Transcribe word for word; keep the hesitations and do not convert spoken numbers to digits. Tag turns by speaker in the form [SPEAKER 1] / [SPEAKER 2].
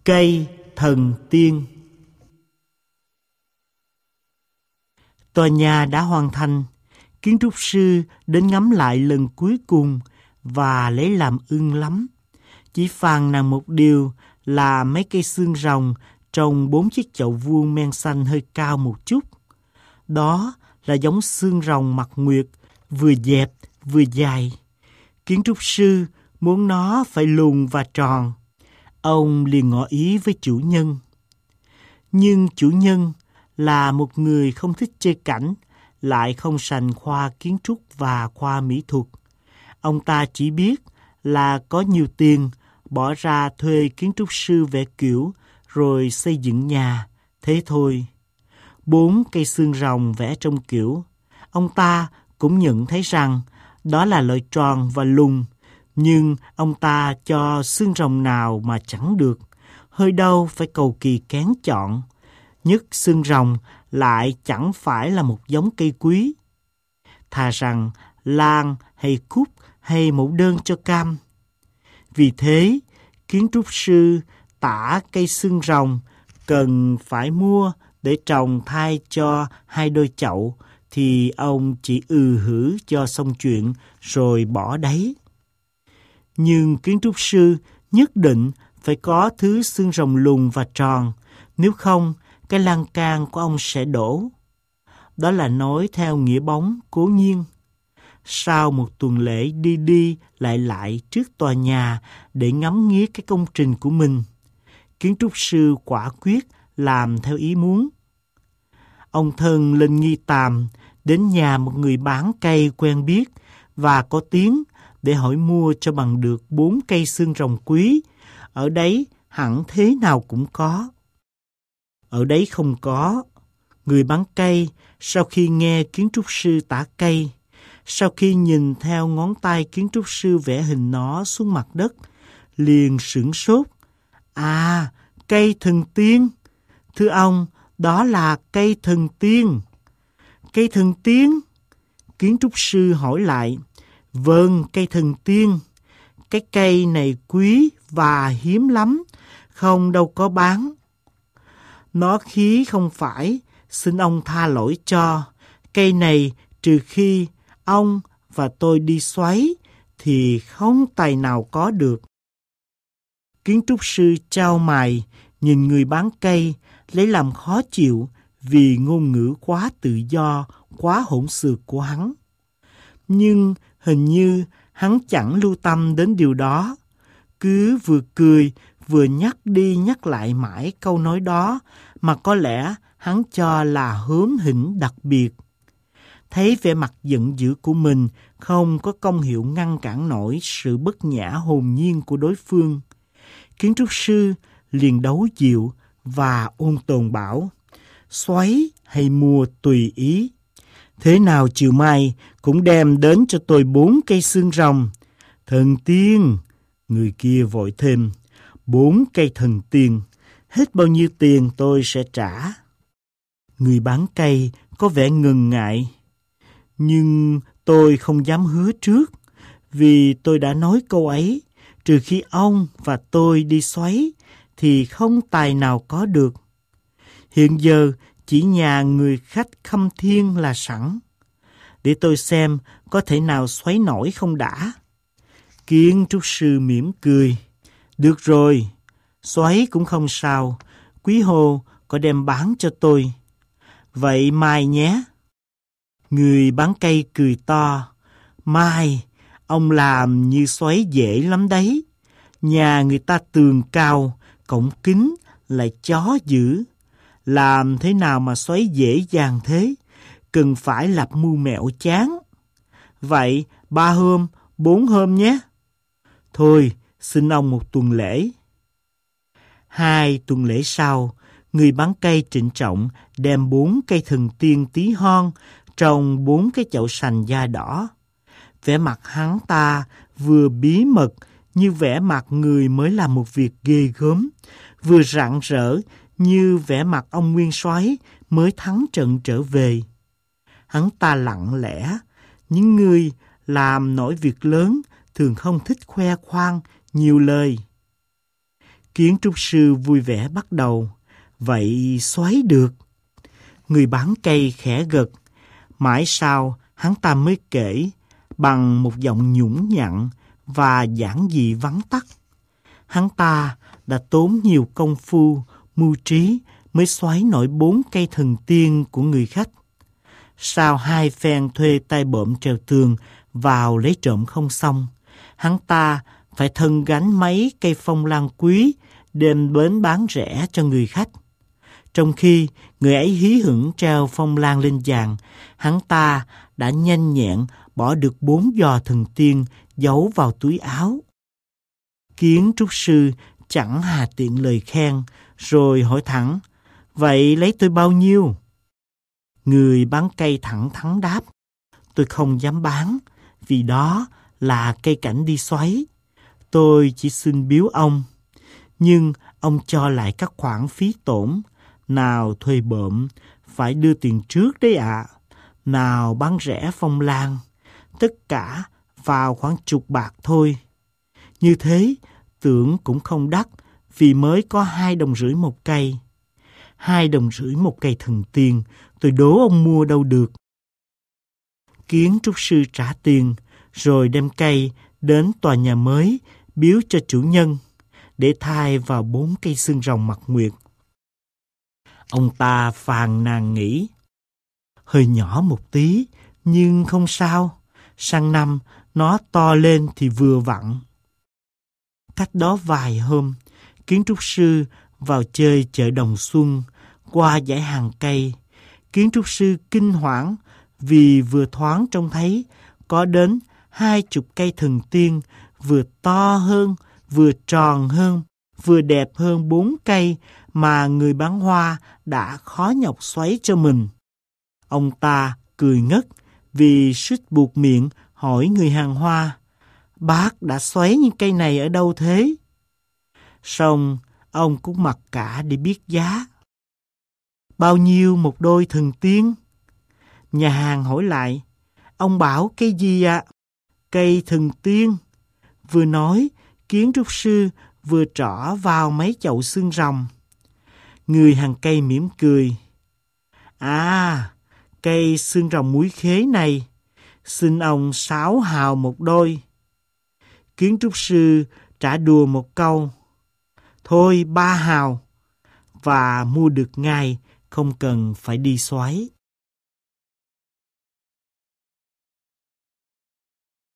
[SPEAKER 1] Cây thần tiên. Tòa nhà đã hoàn thành. Kiến trúc sư đến ngắm lại lần cuối cùng và lấy làm ưng lắm. Chỉ phàn nàn một điều là mấy cây xương rồng trong bốn chiếc chậu vuông men xanh hơi cao một chút. Đó là giống xương rồng mặt nguyệt, vừa dẹp vừa dài. Kiến trúc sư muốn nó phải lùn và tròn. Ông liền ngỏ ý với chủ nhân. Nhưng chủ nhân là một người không thích chơi cảnh, lại không sành khoa kiến trúc và khoa mỹ thuật. Ông ta chỉ biết là có nhiều tiền, bỏ ra thuê kiến trúc sư vẽ kiểu rồi xây dựng nhà, thế thôi. Bốn cây xương rồng vẽ trong kiểu. Ông ta cũng nhận thấy rằng đó là loại tròn và lùn, nhưng ông ta cho xương rồng nào mà chẳng được, hơi đâu phải cầu kỳ kén chọn. Nhất xương rồng lại chẳng phải là một giống cây quý. Thà rằng lan hay cúc hay mẫu đơn cho cam. Vì thế, kiến trúc sư tả cây xương rồng cần phải mua để trồng thay cho hai đôi chậu, thì ông chỉ ừ hử cho xong chuyện rồi bỏ đấy. Nhưng kiến trúc sư nhất định phải có thứ xương rồng lùn và tròn, nếu không cái lan can của ông sẽ đổ. Đó là nói theo nghĩa bóng cố nhiên. Sau một tuần lễ đi đi lại lại trước tòa nhà để ngắm nghía cái công trình của mình, kiến trúc sư quả quyết làm theo ý muốn. Ông thân lên Nghi Tàm, đến nhà một người bán cây quen biết và có tiếng để hỏi mua cho bằng được bốn cây xương rồng quý. Ở đấy hẳn thế nào cũng có. Ở đấy không có. Người bán cây sau khi nghe kiến trúc sư tả cây, sau khi nhìn theo ngón tay kiến trúc sư vẽ hình nó xuống mặt đất, liền sửng sốt. À, cây thần tiên. Thưa ông, đó là cây thần tiên. Cây thần tiên? Kiến trúc sư hỏi lại. Vâng, cây thần tiên. Cái cây này quý và hiếm lắm, không đâu có bán. Nó khí không phải, xin ông tha lỗi cho. Cây này trừ khi ông và tôi đi xoáy thì không tài nào có được. Kiến trúc sư chau mày, nhìn người bán cây, lấy làm khó chịu vì ngôn ngữ quá tự do, quá hỗn xược của hắn. Nhưng hình như hắn chẳng lưu tâm đến điều đó, cứ vừa cười vừa nhắc đi nhắc lại mãi câu nói đó mà có lẽ hắn cho là hớm hỉnh đặc biệt. Thấy vẻ mặt giận dữ của mình không có công hiệu ngăn cản nổi sự bất nhã hồn nhiên của đối phương, kiến trúc sư liền đấu dịu và ôn tồn bảo: xoáy hay mua tùy ý. Thế nào chiều mai cũng đem đến cho tôi bốn cây xương rồng. Thần tiên, người kia vội thêm, bốn cây thần tiên, hết bao nhiêu tiền tôi sẽ trả. Người bán cây có vẻ ngần ngại. Nhưng tôi không dám hứa trước, vì tôi đã nói câu ấy, trừ khi ông và tôi đi xoáy thì không tài nào có được. Hiện giờ chỉ nhà người khách Khâm Thiên là sẵn. Để tôi xem có thể nào xoáy nổi không đã. Kiến trúc sư mỉm cười. Được rồi, xoáy cũng không sao, quý hồ có đem bán cho tôi. Vậy mai nhé. Người bán cây cười to. Mai, ông làm như xoáy dễ lắm đấy. Nhà người ta tường cao, cổng kính, lại chó dữ. Làm thế nào mà xoáy dễ dàng thế? Cần phải lập mưu mẹo chán. Vậy ba hôm, bốn hôm nhé. Thôi, xin ông một tuần lễ. Hai tuần lễ sau, người bán cây trịnh trọng đem bốn cây thần tiên tí hon trong bốn cái chậu sành da đỏ. Vẻ mặt hắn ta vừa bí mật như vẻ mặt người mới làm một việc ghê gớm, vừa rạng rỡ như vẻ mặt ông nguyên soái mới thắng trận trở về. Hắn ta lặng lẽ, những người làm nổi việc lớn thường không thích khoe khoang nhiều lời. Kiến trúc sư vui vẻ bắt đầu. Vậy xoáy được. Người bán cây khẽ gật. Mãi sau hắn ta mới kể bằng một giọng nhũng nhặn và giản dị vắn tắt. Hắn ta đã tốn nhiều công phu, mưu trí mới xoáy nổi bốn cây thần tiên của người khách. Sau hai phen thuê tay bợm trèo tường vào lấy trộm không xong, hắn ta phải thân gánh mấy cây phong lan quý đem đến bán rẻ cho người khách. Trong khi người ấy hí hửng treo phong lan lên giàn, hắn ta đã nhanh nhẹn bỏ được bốn giò thần tiên giấu vào túi áo. Kiến trúc sư chẳng hà tiện lời khen, rồi hỏi thẳng, vậy lấy tôi bao nhiêu? Người bán cây thẳng thắn đáp, tôi không dám bán, vì đó là cây cảnh đi xoáy. Tôi chỉ xin biếu ông, nhưng ông cho lại các khoản phí tổn. Nào thuê bợm, phải đưa tiền trước đấy ạ. À. Nào bán rẻ phong lan, tất cả vào khoảng chục bạc thôi. Như thế, tưởng cũng không đắt, vì mới có hai đồng rưỡi một cây. Hai đồng rưỡi một cây thần tiên, tôi đố ông mua đâu được. Kiến trúc sư trả tiền, rồi đem cây đến tòa nhà mới, biếu cho chủ nhân, để thay vào bốn cây xương rồng mặt nguyệt. Ông ta phàn nàn nghĩ, hơi nhỏ một tí, nhưng không sao, sang năm nó to lên thì vừa vặn. Cách đó vài hôm, kiến trúc sư vào chơi chợ Đồng Xuân, qua dãy hàng cây. Kiến trúc sư kinh hoảng vì vừa thoáng trông thấy có đến hai chục cây thần tiên, vừa to hơn, vừa tròn hơn, vừa đẹp hơn bốn cây mà người bán hoa đã khó nhọc xoáy cho mình. Ông ta cười ngất vì suýt buột miệng hỏi người hàng hoa, bác đã xoáy những cây này ở đâu thế? Xong ông cũng mặc cả để biết giá. Bao nhiêu một đôi thần tiên? Nhà hàng hỏi lại, ông bảo cây gì ạ? À? Cây thần tiên. Vừa nói, kiến trúc sư vừa trỏ vào mấy chậu xương rồng. Người hàng cây mỉm cười. À, cây xương rồng muối khế này, xin ông sáu hào một đôi. Kiến trúc sư trả đùa một câu, thôi ba hào, và mua được ngay, không cần phải đi xoáy.